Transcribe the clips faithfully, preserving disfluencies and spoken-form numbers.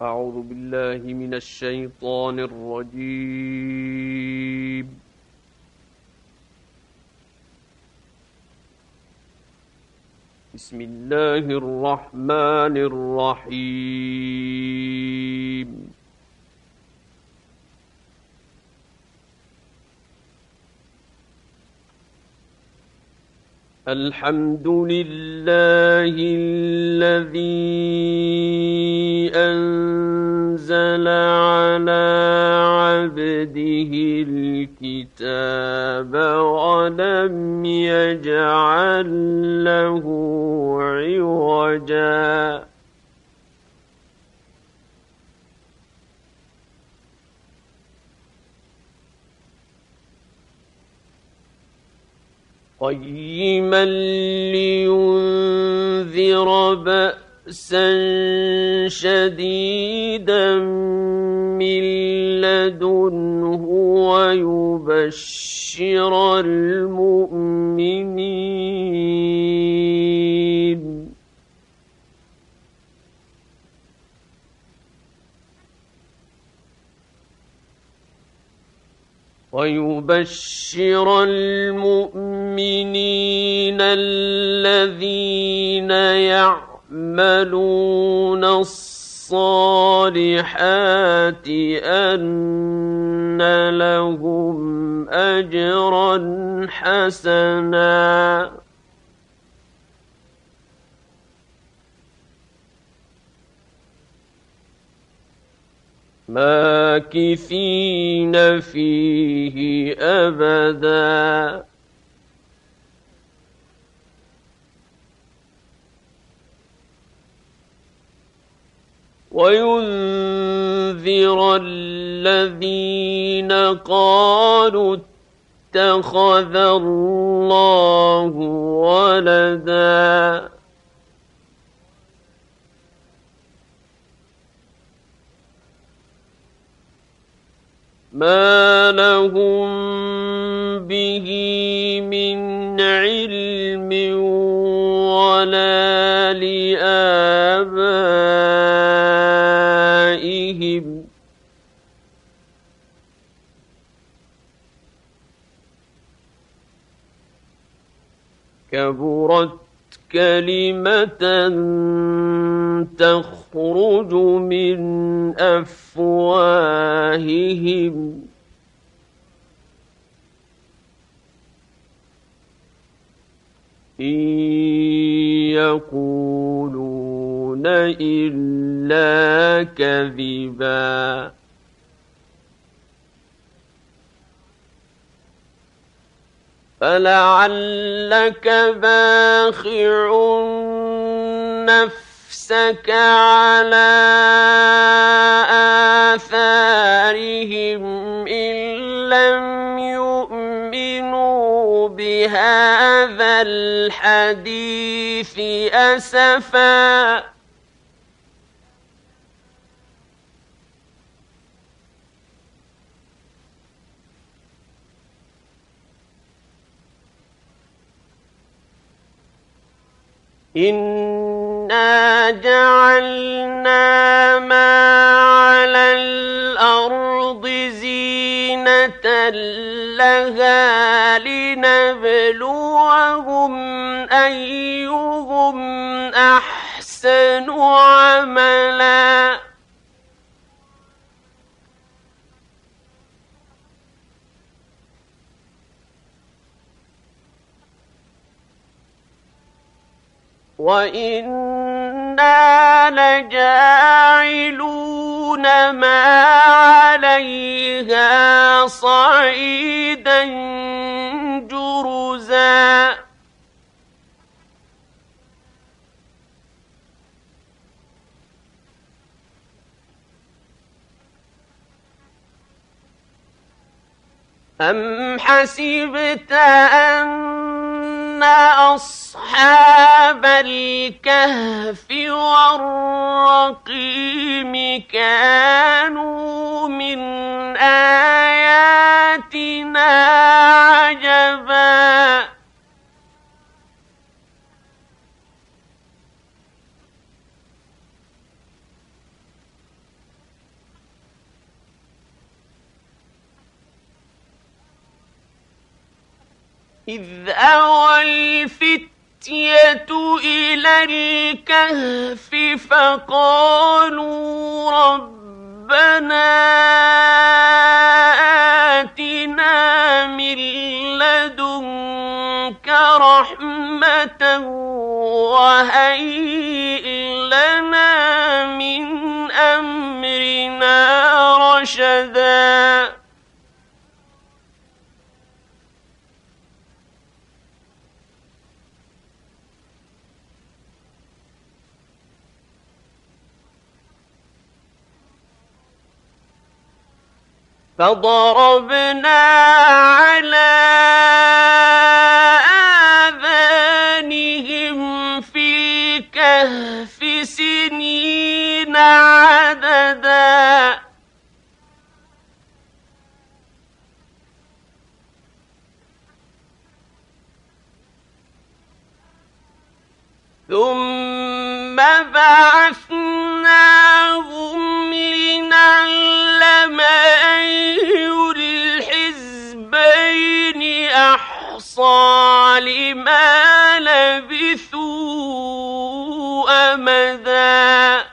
أعوذ بالله من الشيطان الرجيم. بسم الله الرحمن الرحيم. الحمد لله الذي أنزل على عبده الكتاب ولم يجعل له عوجا قيما لينذر بأسا شديدا من لدنه ويبشر المؤمنين ويبشر المؤمنين الذين يعملون الصالحات أن لهم أجرا حسنا ماكثين فيه أبدا وينذر الذين قالوا اتخذ الله ولدا ما لهم به من علم ولا لآبائهم كبرت كلمة تخرج من أفواههم إن يقولون إلا كذبا فلعلك باخع نفسك على آثارهم إن لم يؤمنوا بهذا الحديث أسفا إنا جعلنا ما على الأرض زينة لها لنبلوهم أيهم أحسن عملا وإنا لجاعلون ما عليها صعيدا جرزا أم حسبت أن أصحاب الكهف والرقيم كانوا من آياتنا عجبا إذ أوى الفتية إلى الكهف فقالوا ربنا آتنا من لدنك رحمة وهيئ لنا من أمرنا رشدا فضربنا على آذانهم في الكهف سنين عددا ثم بعثناهم لنعلم أي الحزبين أحصى لما لبثوا أمدا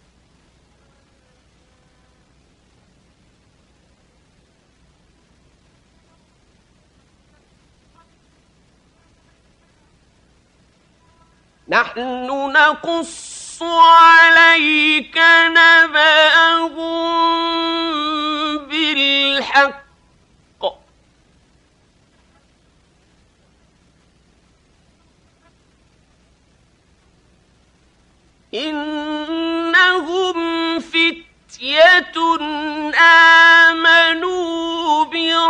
نحن نقص عليك نبأهم بالحق إنهم فتية آمنوا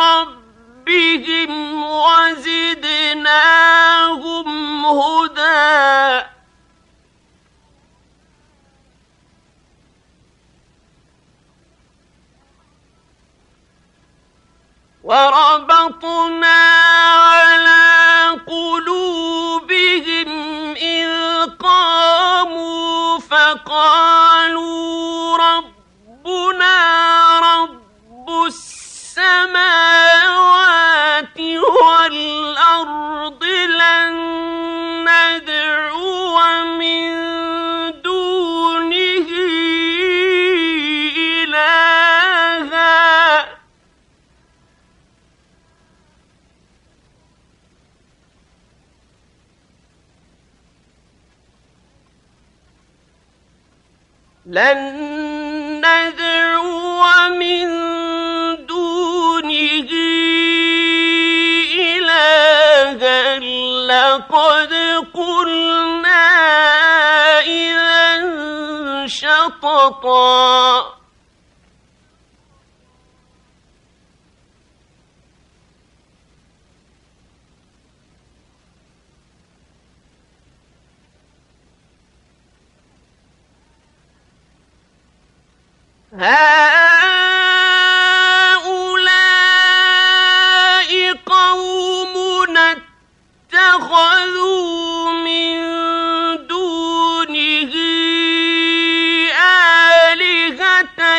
بربهم وزدناهم هدى وربطنا على قلوبهم إذ قاموا فقالوا ربنا رب السماوات والأرض لن ندعو من دونه إلها لن ندعو من دونه إلها لقد قلنا إذا شططا هؤلاء قومنا اتخذوا من دونه آلهة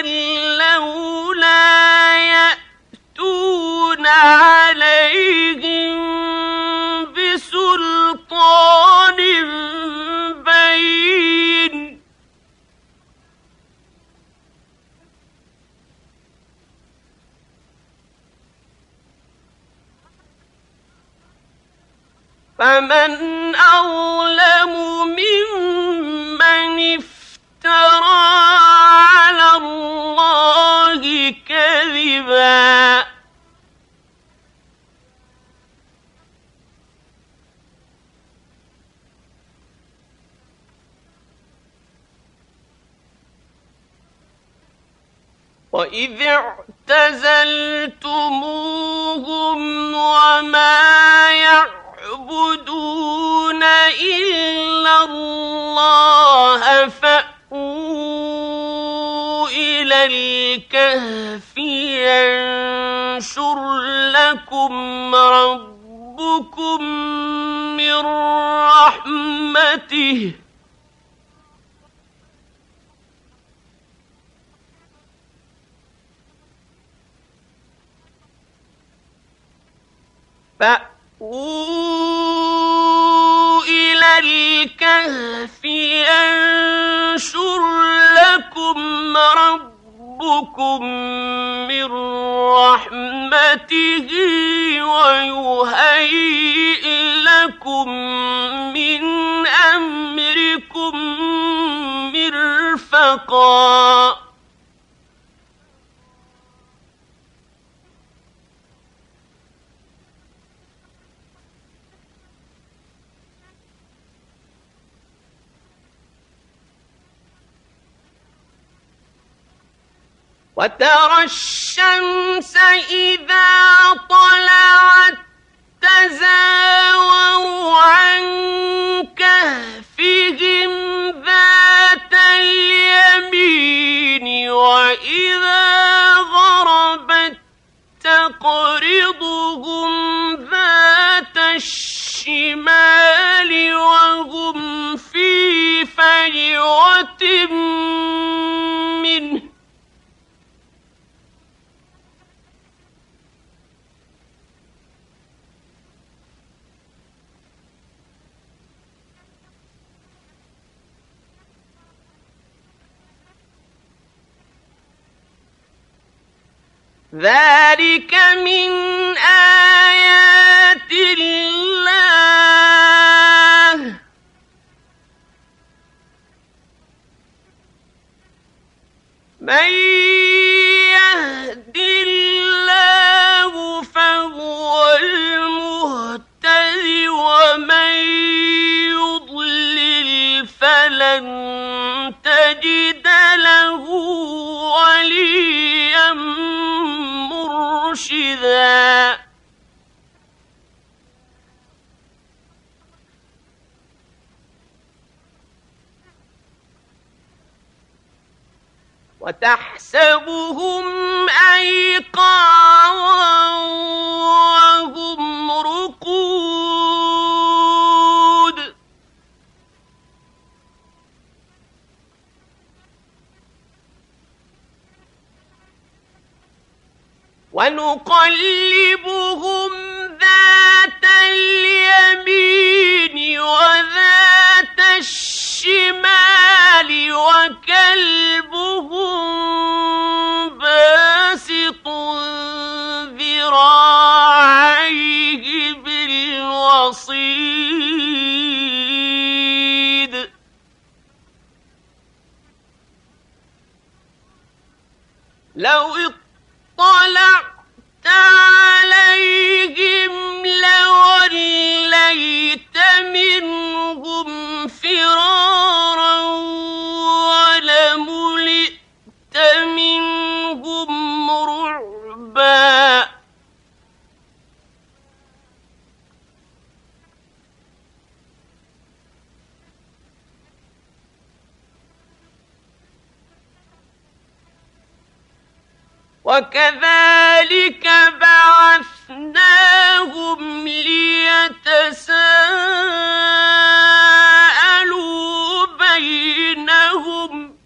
لولا يأتون عليهم بسلطان بين فمن أظلم ممن افترى على الله كذبا وإذ اعتزلتموهم وما يعبدون إلا الله فأووا إلى الكهف ينشر لكم ربكم من رحمته أووا إلى الكهف ينشر لكم ربكم من رحمته ويهيئ لكم من أمركم مرفقا وترى الشمس إذا طلعت تزاور عن كهفهم ذات اليمين وإذا غربت تقرضهم ذات الشمال وهم في فجوة منه ذلك من آيات الله من يهد الله فهو المهتدي ومن يضلل فلن تجد له وليا مرشدا وتحسبهم أيقاظا وهم رقود ونقلبهم ذات اليمين وذات الشمال وكلبهم باسط ذراعيه بالوصيد لو اطلعت عليهم لوليت منهم فرارا ولملئت منهم رعبا وكذلك بعثناهم ليتساءلوا بينهم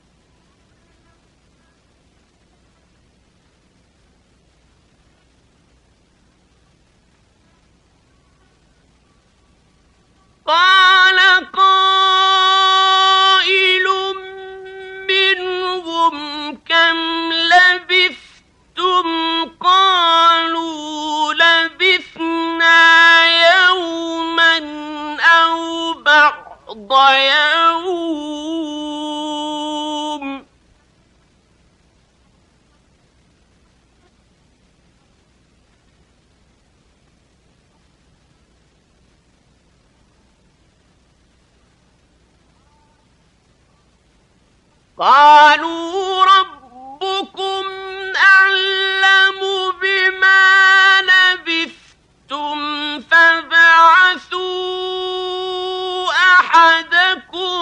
قال قائل منهم كم لبثتم قالوا لبثنا يوما أو بعض يوم قالوا ربكم أعلم بما لبثتم فابعثوا أحدكم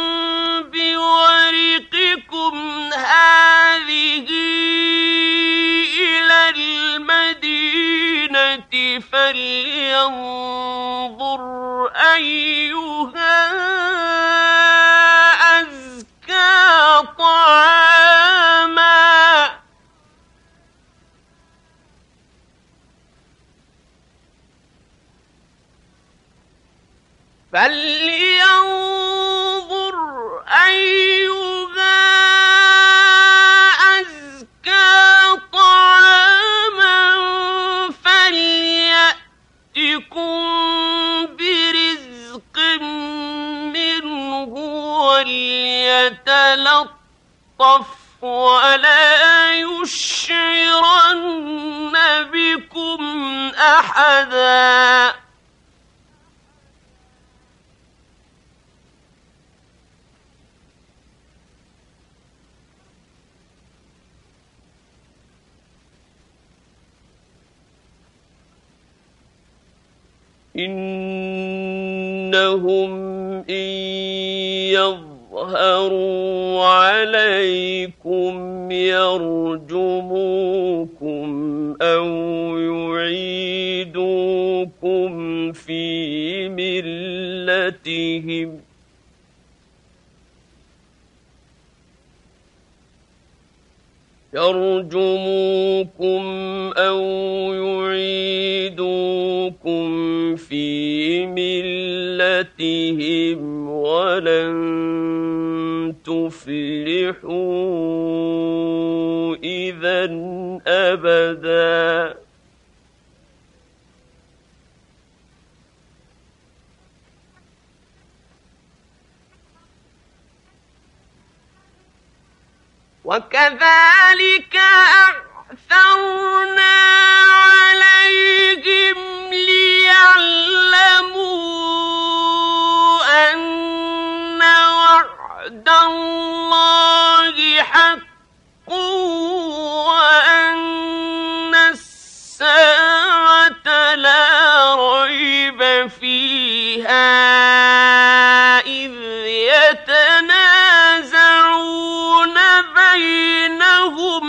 بورقكم هذه إلى المدينة فلينظر أيها أزكى طعاما فلينظر أيها أزكى طعاما فليأتكم برزق منه وليتلطف ولا يشعرن بكم أحدا إنهم إن يظهروا عليكم يرجموكم أو يعيدوكم في ملتهم يرجموكم أو يعيدوكم في ملتهم ولن تفلحوا إذا أبدا وكذلك أعثرنا عليهم ليعلموا أن وعد الله حق وأن الساعة لا ريب فيها إذ يتنازعون بينهم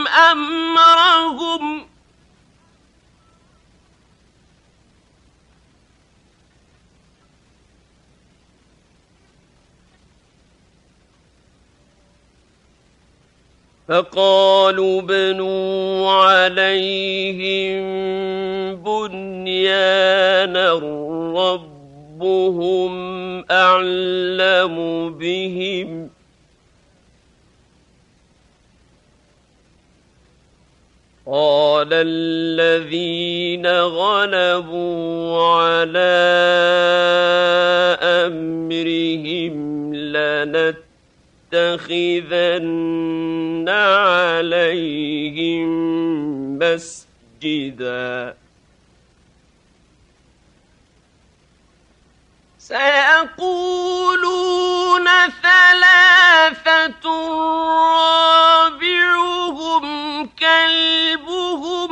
أمرهم فقالوا ابنوا عليهم بنيانا ربهم أعلم بهم قال الذين غلبوا على أمرهم لنتخذن عليهم مسجدا سيقولون ثلاثة رابعهم كلبهم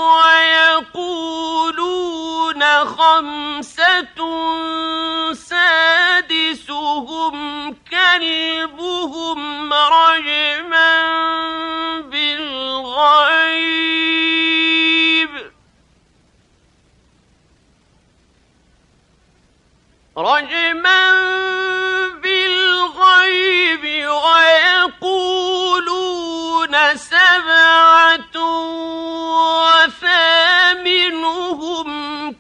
ويقولون خمسة سادسهم كلبهم رجما بالغيب رجما بالغيب ويقولون سبعة وثامنهم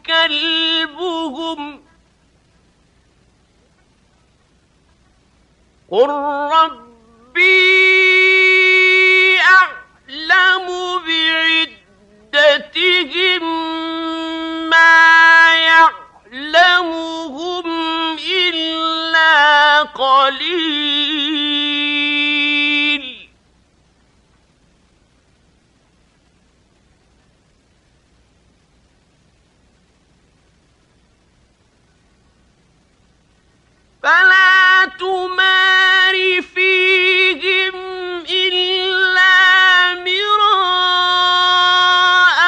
كلبهم قل ربي أعلم بعدتهم ما يعلمهم إلا قليل فلا تمار فيهم إلا مراء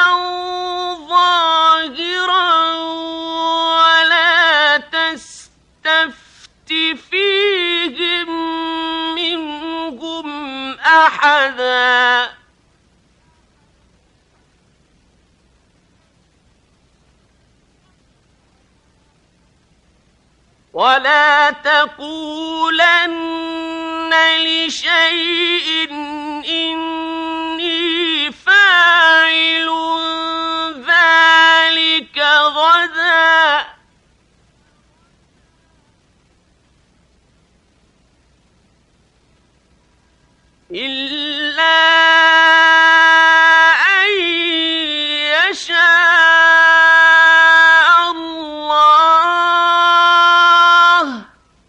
ظاهرا ولا تستفت فيهم منهم أحدا ولا تقولن لشيء إني فاعل ذلك غدا إلا أن يشاء الله.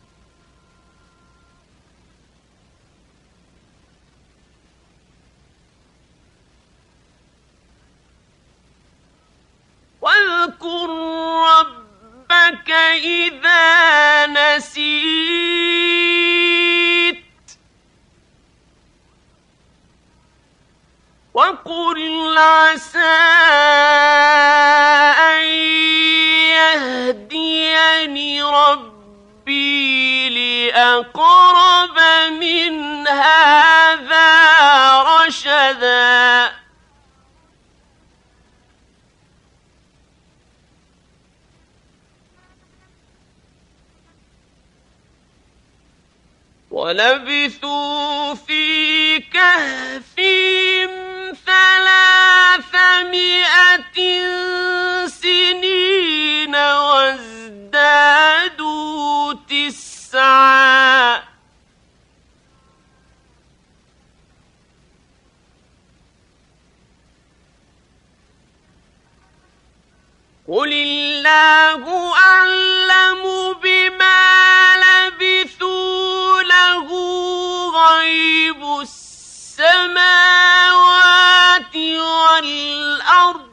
واذكر ربك إذا نسيت وقل عسى أن يهديني ربي لأقرب من هذا رشدا. ولبثوا في كهفهم ثلاثمائة سنين وازدادوا تسعا. قل الله أعلم بما لبثوا له غيب السماوات والأرض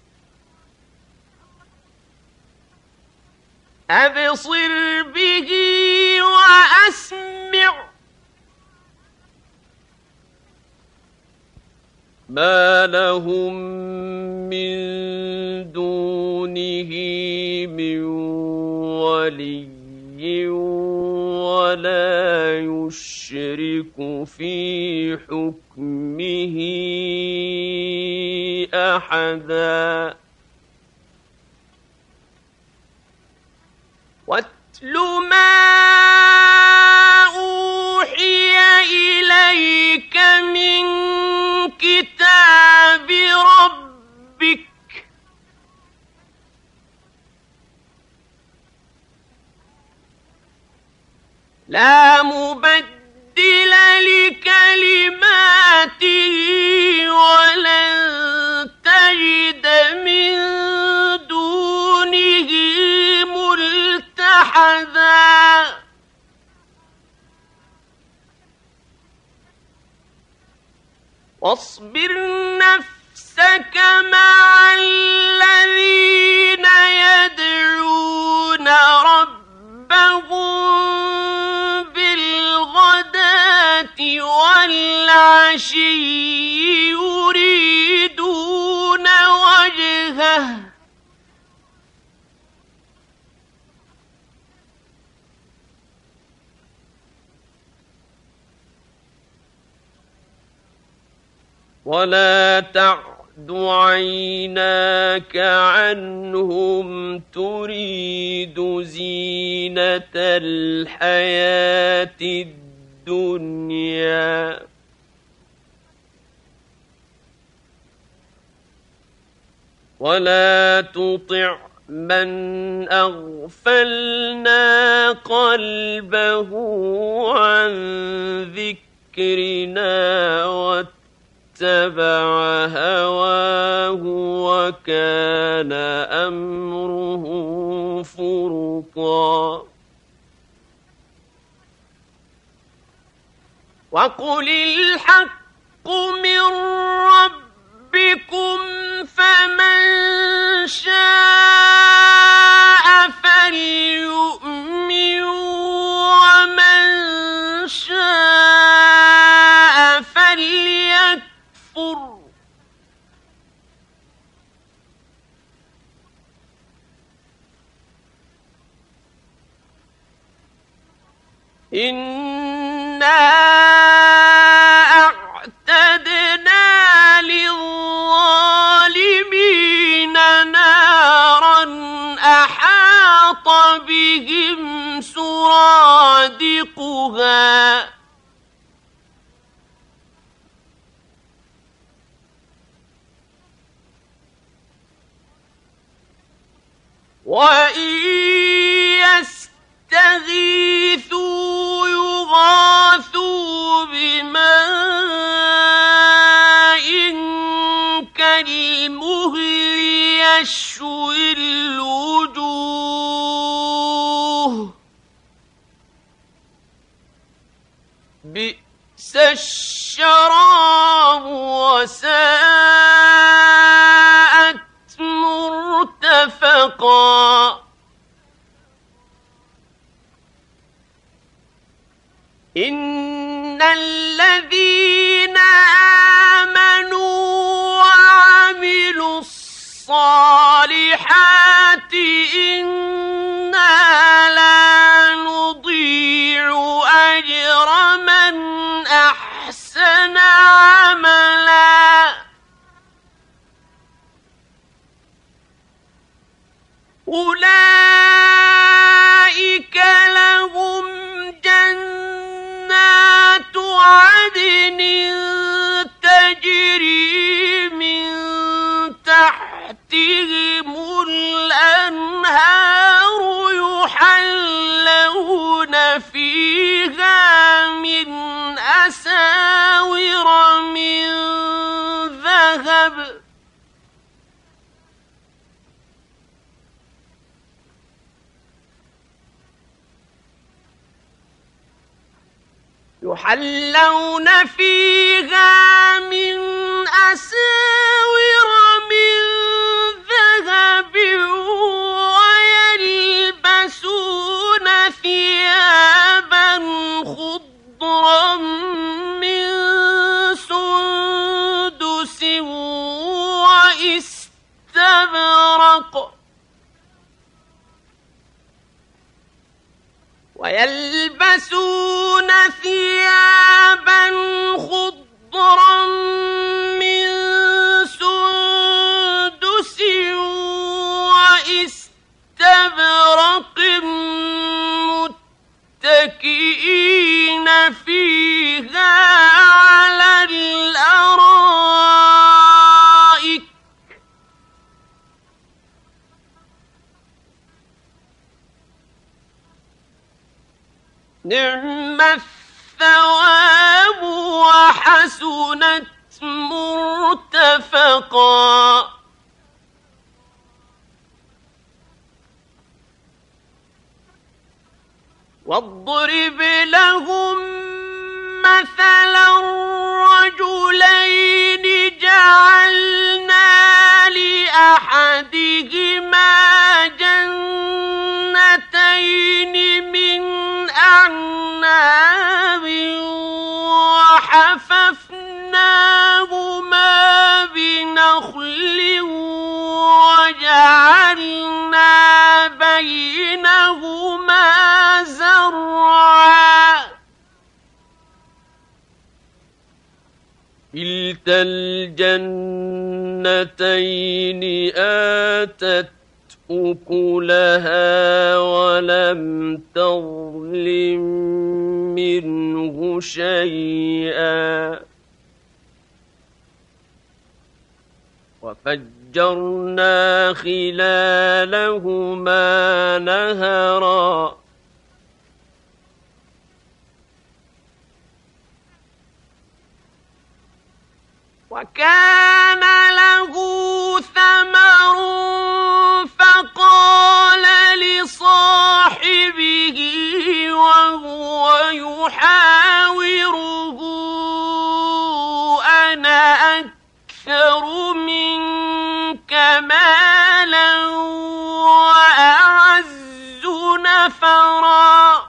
أبصر به وأسمع ما لهم من دونه من ولي ولا يشرك في حكمه أحدا. واتل ما أوحي إليك من كتاب ربك لا مبدل لكلماته ولن تجد من دونه ملتحدا. واصبر نفسك مع الذين يدعون ربهم بالغداة والعشي يريدون وجهه ولا تعد عيناك عنهم تريد زينة الحياة الدنيا ولا تطع من أغفلنا قلبه عن ذكرنا واتبع هواه وكان أمره فرطا. وقل الحق من ربكم فمن شاء فليؤمن ومن شاء فليكفر. إنا أعتدنا للظالمين نارا أحاط بهم سرادقها وإن يستغيثوا يغاثوا بماء يشوي الوجوه بئس الشراب وساءت مرتفقا إن الذين آمنوا وعملوا الصالحات إنا لا نضيع أجر من أحسن عملا أولئك لهم جنات عدن تجري من تحتهم الأنهار يحلون فيها من أساور من ذهب يحلون فيها من أساور من ذهب ويلبسون ثيابا خضرا من سندس واستبرق ويلبسون ثيابا خضرا من سندس واستبرق متكئين فيها على الأرائك نعم الثواب وحسنت مرتفقا واضرب لهم مثلا رجلين جعلنا لأحدهما جنتين من أعناب وحففناهما بنخل وجعلنا بينهما زرعا كلتا الجنتين آتت أكلها ولم تظلم منه شيئا وفجرنا خلالهما نهرا وكان له ثمر فقال لصاحبه وهو يحاوره أنا أكثر منك مالا وأعز نفرا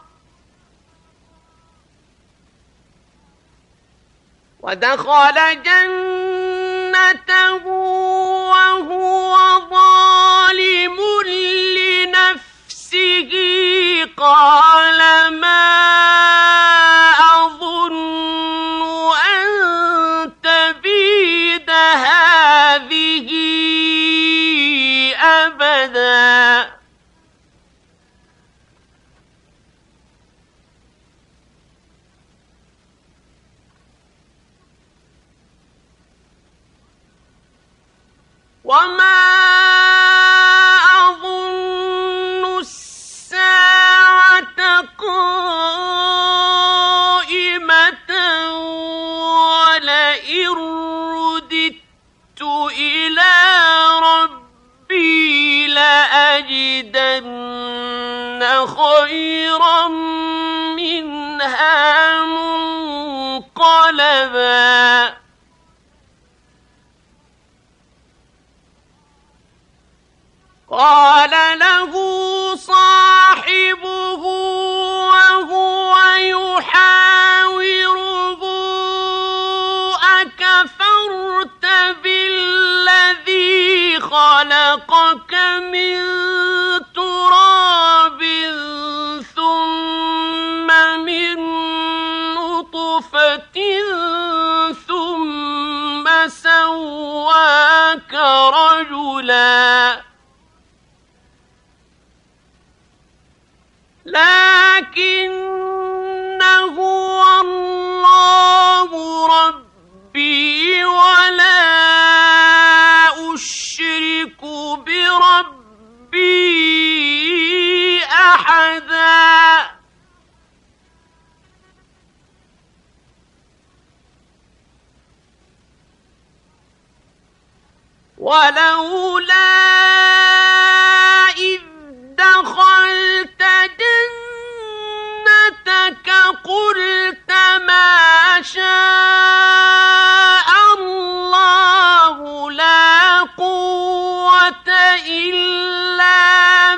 ودخل جنته وهو ظالم لنفسه قال ما أظن أن تبيد هذه أبدا وما أظن الساعة قائمة ولئن رددت إلى ربي لأجدن خيرا منها منقلبا قال له صاحبه وهو يحاوره أكفرت بالذي خلقك من تراب ثم من نطفة ثم سواك رجلا لكن هو الله ربي ولا أشرك بربي أحدا ولولا إذ دخلت جنتك قلت ما شاء الله لا قوة إلا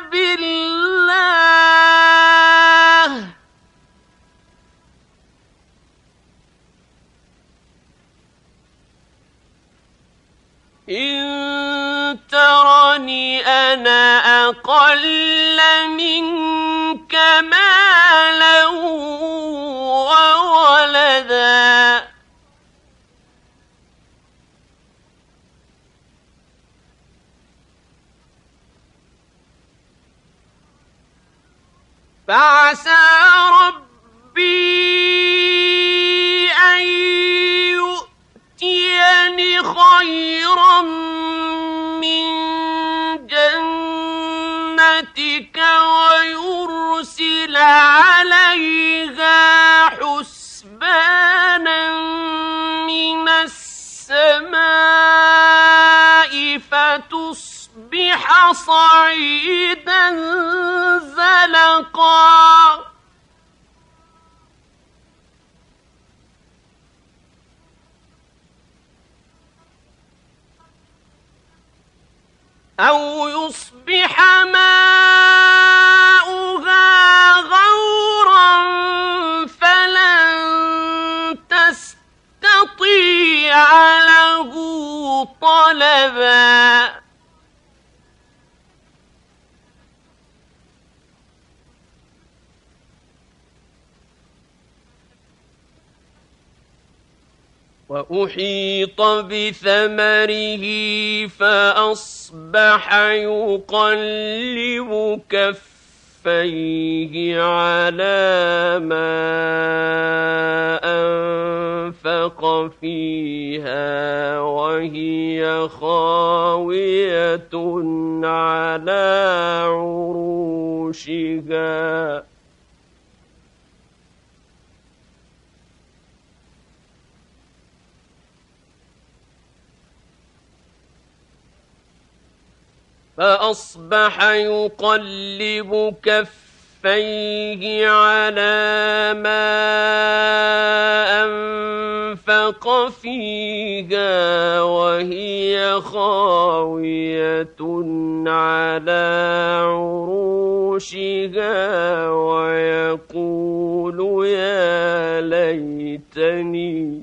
بالله إن ترني أنا أقل منك مالا وولدا فعسى ربي أن يؤتيني خيرا من جنتك ويرسل عليها حسبانا من السماء فتصبح صعيدا زلقا أو يصبح ماؤها غورا فلن تستطيع له طلبا وأحيط بثمره فأصبح يقلب كفيه على ما أنفق فيها وهي خاوية على عروشها فأصبح يقلب كفيه على ما أنفق فيها وهي خاوية على عروشها ويقول يا ليتني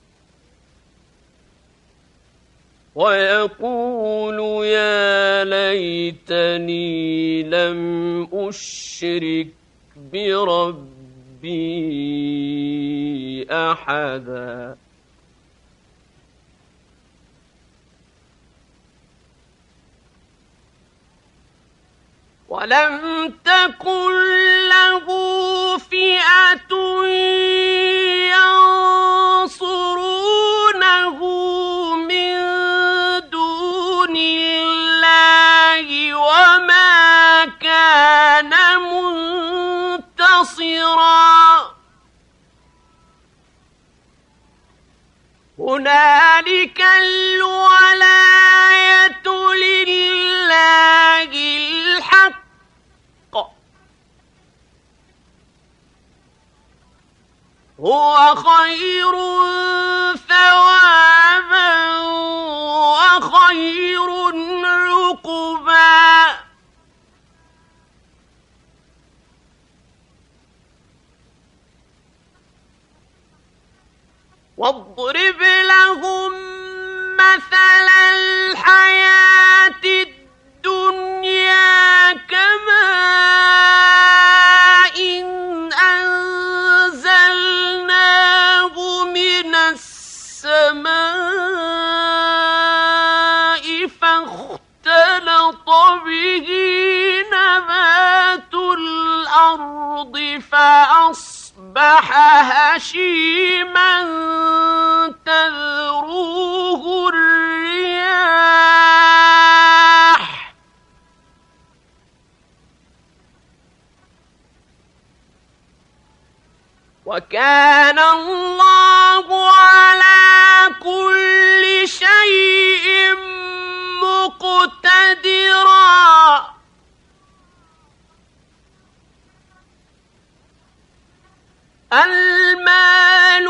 ويقول يا ليتني لم أشرك بربي أحدا ولم تكن له فئة ينصرونه من دون الله وما كان منتصرا هنالك الولاية لله هو خير ثوابا وخير عقبا واضرب لهم مثل الحياة الدنيا كماء إن أنزلناه من السماء فاختلط به نبات الأرض فأصبح هشيما تذروه الرياح وكان الله على كل شيء مقتدرا المال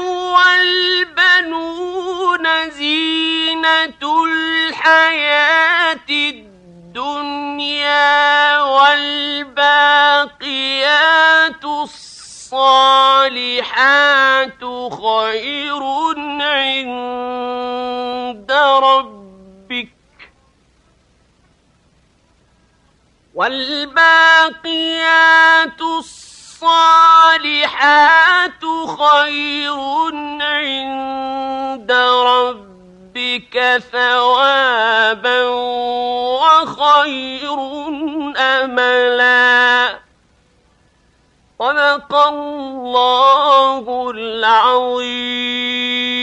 والبنون زينة الحياة الدنيا والباقيات الصالحات خير عند ربك والباقيات الصالحات خير عند ربك ثوابا وخير أملا صدق الله العظيم.